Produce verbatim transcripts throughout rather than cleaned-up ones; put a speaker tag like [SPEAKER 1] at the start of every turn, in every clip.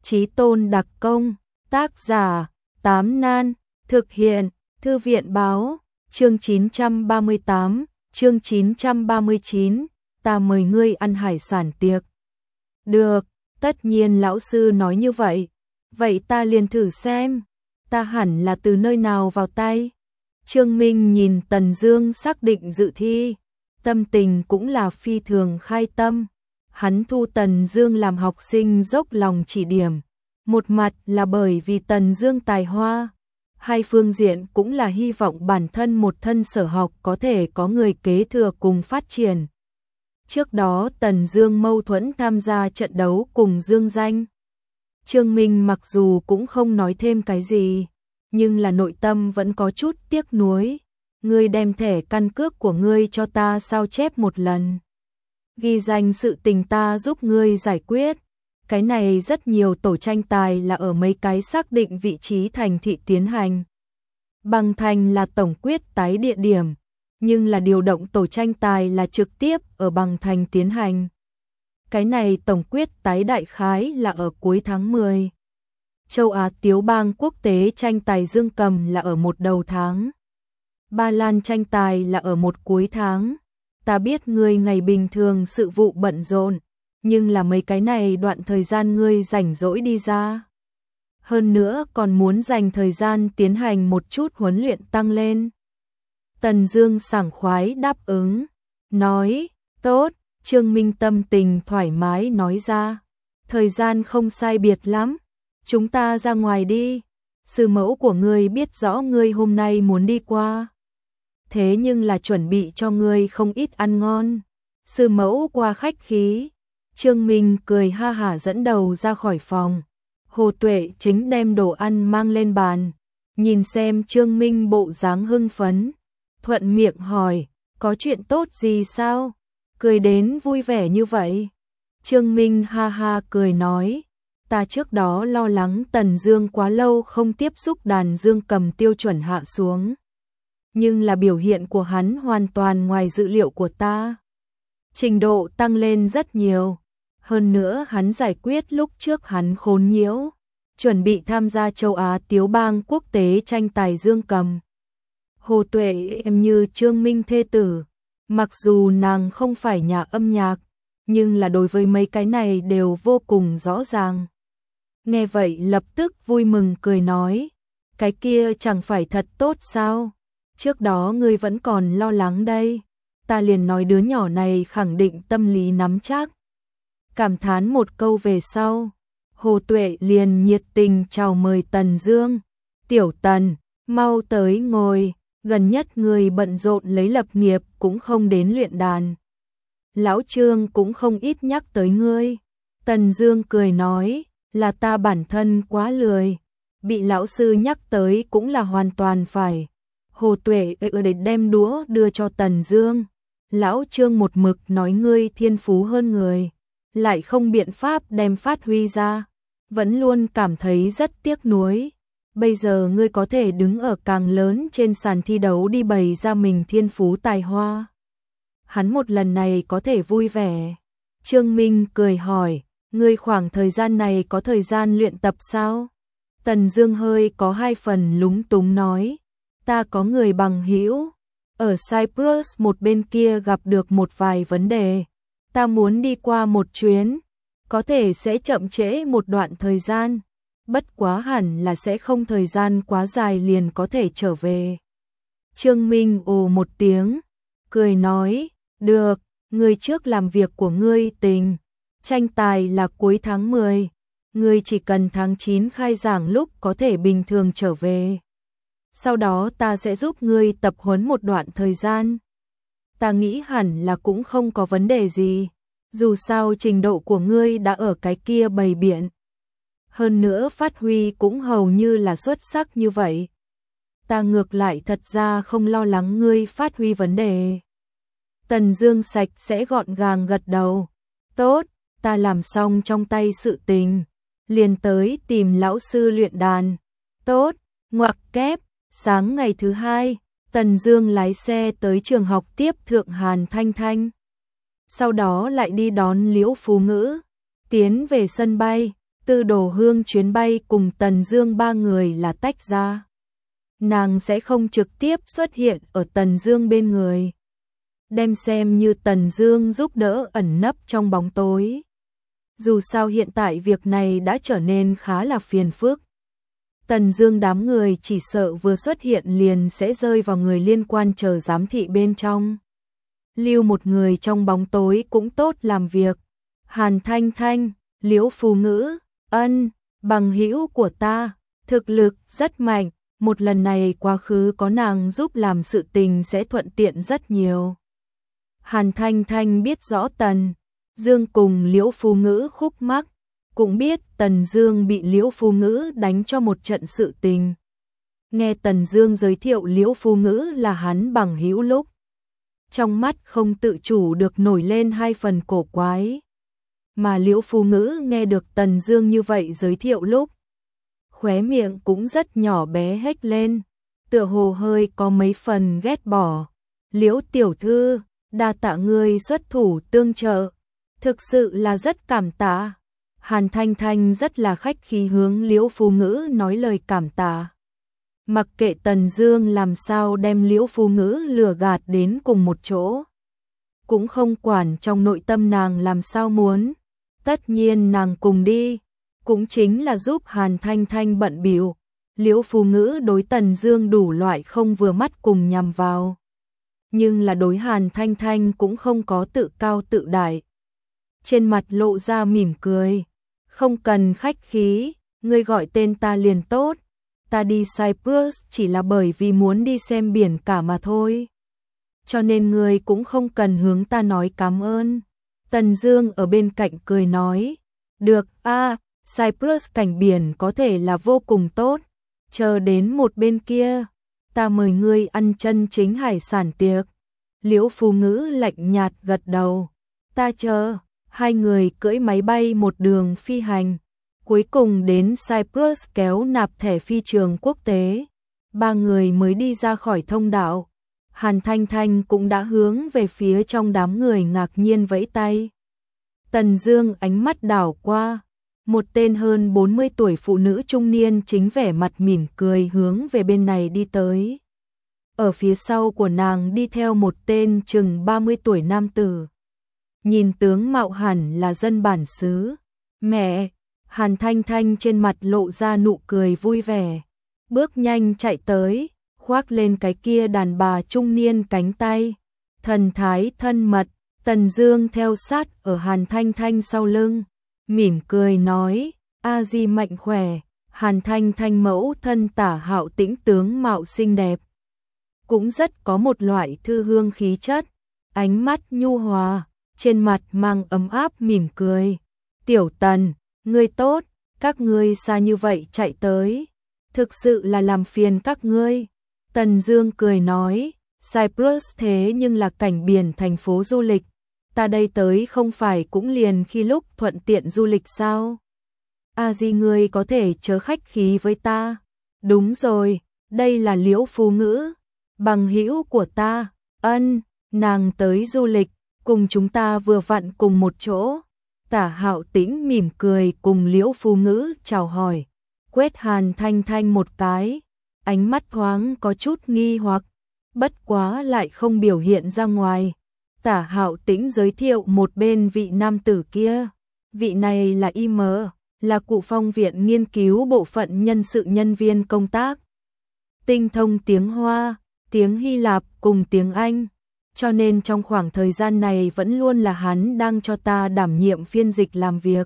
[SPEAKER 1] Chí tôn đặc công, tác giả, Tám Nan, thực hiện, Thư viện báo, chương chín trăm ba mươi tám, chương chín trăm ba mươi chín, ta mời ngươi ăn hải sản tiệc. Được, tất nhiên lão sư nói như vậy, vậy ta liền thử xem, ta hẳn là từ nơi nào vào tay. Trương Minh nhìn Tần Dương xác định dự thi, tâm tình cũng là phi thường khai tâm. Hắn thu Tần Dương làm học sinh dốc lòng chỉ điểm, một mặt là bởi vì Tần Dương tài hoa, hai phương diện cũng là hy vọng bản thân một thân sở học có thể có người kế thừa cùng phát triển. Trước đó Tần Dương mâu thuẫn tham gia trận đấu cùng Dương Danh. Trương Minh mặc dù cũng không nói thêm cái gì, nhưng là nội tâm vẫn có chút tiếc nuối. Ngươi đem thẻ căn cước của ngươi cho ta sao chép một lần. Ghi danh sự tình ta giúp ngươi giải quyết. Cái này rất nhiều tổ tranh tài là ở mấy cái xác định vị trí thành thị tiến hành. Bằng thành là tổng quyết tái địa điểm, nhưng là điều động tổ tranh tài là trực tiếp ở bằng thành tiến hành. Cái này tổng quyết tái đại khái là ở cuối tháng mười. Châu Á Tiếu Bang quốc tế tranh tài dương cầm là ở một đầu tháng. Ba Lan tranh tài là ở một cuối tháng. Ta biết ngươi ngày bình thường sự vụ bận rộn, nhưng là mấy cái này đoạn thời gian ngươi rảnh rỗi đi ra. Hơn nữa còn muốn dành thời gian tiến hành một chút huấn luyện tăng lên. Tần Dương sảng khoái đáp ứng, nói, tốt. Trương Minh tâm tình thoải mái nói ra, thời gian không sai biệt lắm, chúng ta ra ngoài đi. Sư mẫu của ngươi biết rõ ngươi hôm nay muốn đi qua, thế nhưng là chuẩn bị cho ngươi không ít ăn ngon. Sư mẫu qua khách khí. Trương Minh cười ha hả dẫn đầu ra khỏi phòng. Hồ Tuệ chính đem đồ ăn mang lên bàn, nhìn xem Trương Minh bộ dáng hưng phấn, thuận miệng hỏi, có chuyện tốt gì sao? Cười đến vui vẻ như vậy. Trương Minh ha ha cười nói, ta trước đó lo lắng Tần Dương quá lâu không tiếp xúc đàn dương cầm tiêu chuẩn hạ xuống. Nhưng là biểu hiện của hắn hoàn toàn ngoài dự liệu của ta. Trình độ tăng lên rất nhiều. Hơn nữa hắn giải quyết lúc trước hắn khốn nhiễu, chuẩn bị tham gia châu Á Tiếu Bang quốc tế tranh tài dương cầm. Hồ Tuệ em như Trương Minh thê tử, mặc dù nàng không phải nhà âm nhạc, nhưng là đối với mấy cái này đều vô cùng rõ ràng. Nghe vậy lập tức vui mừng cười nói, cái kia chẳng phải thật tốt sao? Trước đó ngươi vẫn còn lo lắng đây, ta liền nói đứa nhỏ này khẳng định tâm lý nắm chắc. Cảm thán một câu về sau, Hồ Tuệ liền nhiệt tình chào mời Tần Dương, tiểu Tần, mau tới ngồi, gần nhất người bận rộn lấy lập nghiệp cũng không đến luyện đàn. Lão Trương cũng không ít nhắc tới ngươi. Tần Dương cười nói, là ta bản thân quá lười, bị lão sư nhắc tới cũng là hoàn toàn phải. Hồ Tuệ ở để đem đũa đưa cho Tần Dương. Lão Trương một mực nói ngươi thiên phú hơn người, lại không biện pháp đem phát huy ra, vẫn luôn cảm thấy rất tiếc nuối. Bây giờ ngươi có thể đứng ở càng lớn trên sàn thi đấu đi bày ra mình thiên phú tài hoa. Hắn một lần này có thể vui vẻ. Trương Minh cười hỏi, ngươi khoảng thời gian này có thời gian luyện tập sao? Tần Dương hơi có hai phần lúng túng nói, ta có người bằng hữu ở Cyprus một bên kia gặp được một vài vấn đề, ta muốn đi qua một chuyến, có thể sẽ chậm trễ một đoạn thời gian, bất quá hẳn là sẽ không thời gian quá dài liền có thể trở về. Trương Minh ồ một tiếng, cười nói, được, ngươi trước làm việc của ngươi tình, tranh tài là cuối tháng mười, ngươi chỉ cần tháng chín khai giảng lúc có thể bình thường trở về. Sau đó ta sẽ giúp ngươi tập huấn một đoạn thời gian. Ta nghĩ hẳn là cũng không có vấn đề gì, dù sao trình độ của ngươi đã ở cái kia bày biện. Hơn nữa phát huy cũng hầu như là xuất sắc như vậy. Ta ngược lại thật ra không lo lắng ngươi phát huy vấn đề. Tần Dương sạch sẽ gọn gàng gật đầu. Tốt, ta làm xong trong tay sự tình, liền tới tìm lão sư luyện đàn. Tốt, ngoặc kép. Sáng ngày thứ hai, Tần Dương lái xe tới trường học tiếp thượng Hàn Thanh Thanh. Sau đó lại đi đón Liễu Phú Ngữ, tiến về sân bay. Tư Đồ Hương chuyến bay cùng Tần Dương ba người là tách ra. Nàng sẽ không trực tiếp xuất hiện ở Tần Dương bên người. Đem xem như Tần Dương giúp đỡ ẩn nấp trong bóng tối. Dù sao hiện tại việc này đã trở nên khá là phiền phức. Tần Dương đám người chỉ sợ vừa xuất hiện liền sẽ rơi vào người liên quan chờ giám thị bên trong. Lưu một người trong bóng tối cũng tốt làm việc. Hàn Thanh Thanh, Liễu Phù Ngữ, ân, bằng hữu của ta, thực lực rất mạnh, một lần này quá khứ có nàng giúp làm sự tình sẽ thuận tiện rất nhiều. Hàn Thanh Thanh biết rõ Tần Dương cùng Liễu Phù Ngữ khúc mắc, cũng biết Tần Dương bị Liễu Phù Ngữ đánh cho một trận sự tình. Nghe Tần Dương giới thiệu Liễu Phù Ngữ là hắn bằng hữu lúc, trong mắt không tự chủ được nổi lên hai phần cổ quái. Mà Liễu Phù Ngữ nghe được Tần Dương như vậy giới thiệu lúc, khóe miệng cũng rất nhỏ bé hếch lên, tựa hồ hơi có mấy phần ghét bỏ. Liễu tiểu thư, đa tạ ngươi xuất thủ tương trợ, thực sự là rất cảm tạ. Hàn Thanh Thanh rất là khách khí hướng Liễu Phù Ngữ nói lời cảm tạ. Mặc kệ Tần Dương làm sao đem Liễu Phù Ngữ lừa gạt đến cùng một chỗ, cũng không quản trong nội tâm nàng làm sao muốn. Tất nhiên nàng cùng đi, cũng chính là giúp Hàn Thanh Thanh bận bịu. Liễu Phù Ngữ đối Tần Dương đủ loại không vừa mắt cùng nhằm vào, nhưng là đối Hàn Thanh Thanh cũng không có tự cao tự đại. Trên mặt lộ ra mỉm cười, không cần khách khí, ngươi gọi tên ta liền tốt. Ta đi Cyprus chỉ là bởi vì muốn đi xem biển cả mà thôi, cho nên ngươi cũng không cần hướng ta nói cảm ơn. Tần Dương ở bên cạnh cười nói, được a, à, Cyprus cảnh biển có thể là vô cùng tốt, chờ đến một bên kia, ta mời ngươi ăn chân chính hải sản tiệc. Liễu Phù Ngữ lạnh nhạt gật đầu, ta chờ. Hai người cưỡi máy bay một đường phi hành, cuối cùng đến Cyprus kéo nạp thẻ phi trường quốc tế. Ba người mới đi ra khỏi thông đạo, Hàn Thanh Thanh cũng đã hướng về phía trong đám người ngạc nhiên vẫy tay. Tần Dương ánh mắt đảo qua, một tên hơn bốn mươi tuổi phụ nữ trung niên chính vẻ mặt mỉm cười hướng về bên này đi tới. Ở phía sau của nàng đi theo một tên chừng ba mươi tuổi nam tử. Nhìn tướng mạo hẳn là dân bản xứ. Mẹ, Hàn Thanh Thanh trên mặt lộ ra nụ cười vui vẻ, bước nhanh chạy tới, khoác lên cái kia đàn bà trung niên cánh tay, thần thái thân mật. Tần Dương theo sát ở Hàn Thanh Thanh sau lưng, mỉm cười nói, a di mạnh khỏe. Hàn Thanh Thanh mẫu thân Tả Hạo Tĩnh tướng mạo xinh đẹp, cũng rất có một loại thư hương khí chất, ánh mắt nhu hòa, trên mặt mang ấm áp mỉm cười. Tiểu Tần, ngươi tốt, các ngươi xa như vậy chạy tới, thực sự là làm phiền các ngươi. Tần Dương cười nói, Cyprus thế nhưng là cảnh biển thành phố du lịch, ta đây tới không phải cũng liền khi lúc thuận tiện du lịch sao? A di ngươi có thể chớ khách khí với ta. Đúng rồi, đây là Liễu Phù Ngữ, bằng hữu của ta. Ân, nàng tới du lịch, cùng chúng ta vừa vặn cùng một chỗ. Tả Hạo Tĩnh mỉm cười cùng Liễu Phù Ngữ chào hỏi, quét Hàn Thanh Thanh một cái, ánh mắt thoáng có chút nghi hoặc, bất quá lại không biểu hiện ra ngoài. Tả Hạo Tĩnh giới thiệu một bên vị nam tử kia, vị này là I M, là Cụ Phong viện nghiên cứu bộ phận nhân sự nhân viên công tác, tinh thông tiếng Hoa, tiếng Hy Lạp cùng tiếng Anh, cho nên trong khoảng thời gian này vẫn luôn là hắn đang cho ta đảm nhiệm phiên dịch làm việc.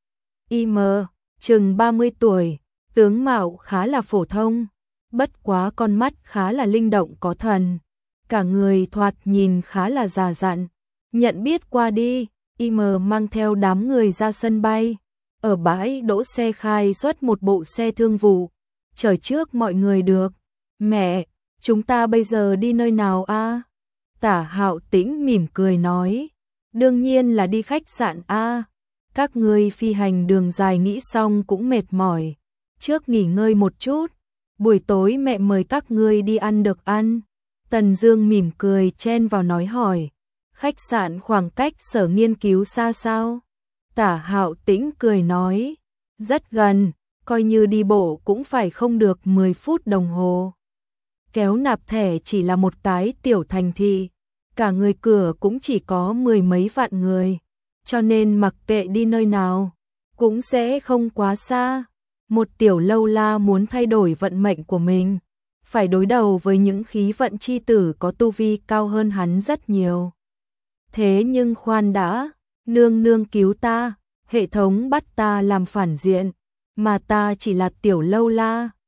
[SPEAKER 1] I M, chừng ba mươi tuổi, tướng mạo khá là phổ thông, bất quá con mắt khá là linh động có thần, cả người thoạt nhìn khá là già dặn. Nhận biết qua đi, I M mang theo đám người ra sân bay, ở bãi đỗ xe khai xuất một bộ xe thương vụ, chở trước mọi người được. Mẹ, chúng ta bây giờ đi nơi nào a? Tả Hạo Tĩnh mỉm cười nói, đương nhiên là đi khách sạn a. Các ngươi phi hành đường dài nghĩ xong cũng mệt mỏi, trước nghỉ ngơi một chút, buổi tối mẹ mời các ngươi đi ăn được ăn. Tần Dương mỉm cười chen vào nói hỏi, khách sạn khoảng cách sở nghiên cứu xa sao? Tả Hạo Tĩnh cười nói, rất gần, coi như đi bộ cũng phải không được mười phút đồng hồ. Kéo nạp thẻ chỉ là một cái tiểu thành thị, cả người cửa cũng chỉ có mười mấy vạn người, cho nên mặc kệ đi nơi nào, cũng sẽ không quá xa. Một tiểu lâu la muốn thay đổi vận mệnh của mình, phải đối đầu với những khí vận chi tử có tu vi cao hơn hắn rất nhiều. Thế nhưng khoan đã, nương nương cứu ta, hệ thống bắt ta làm phản diện, mà ta chỉ là tiểu lâu la,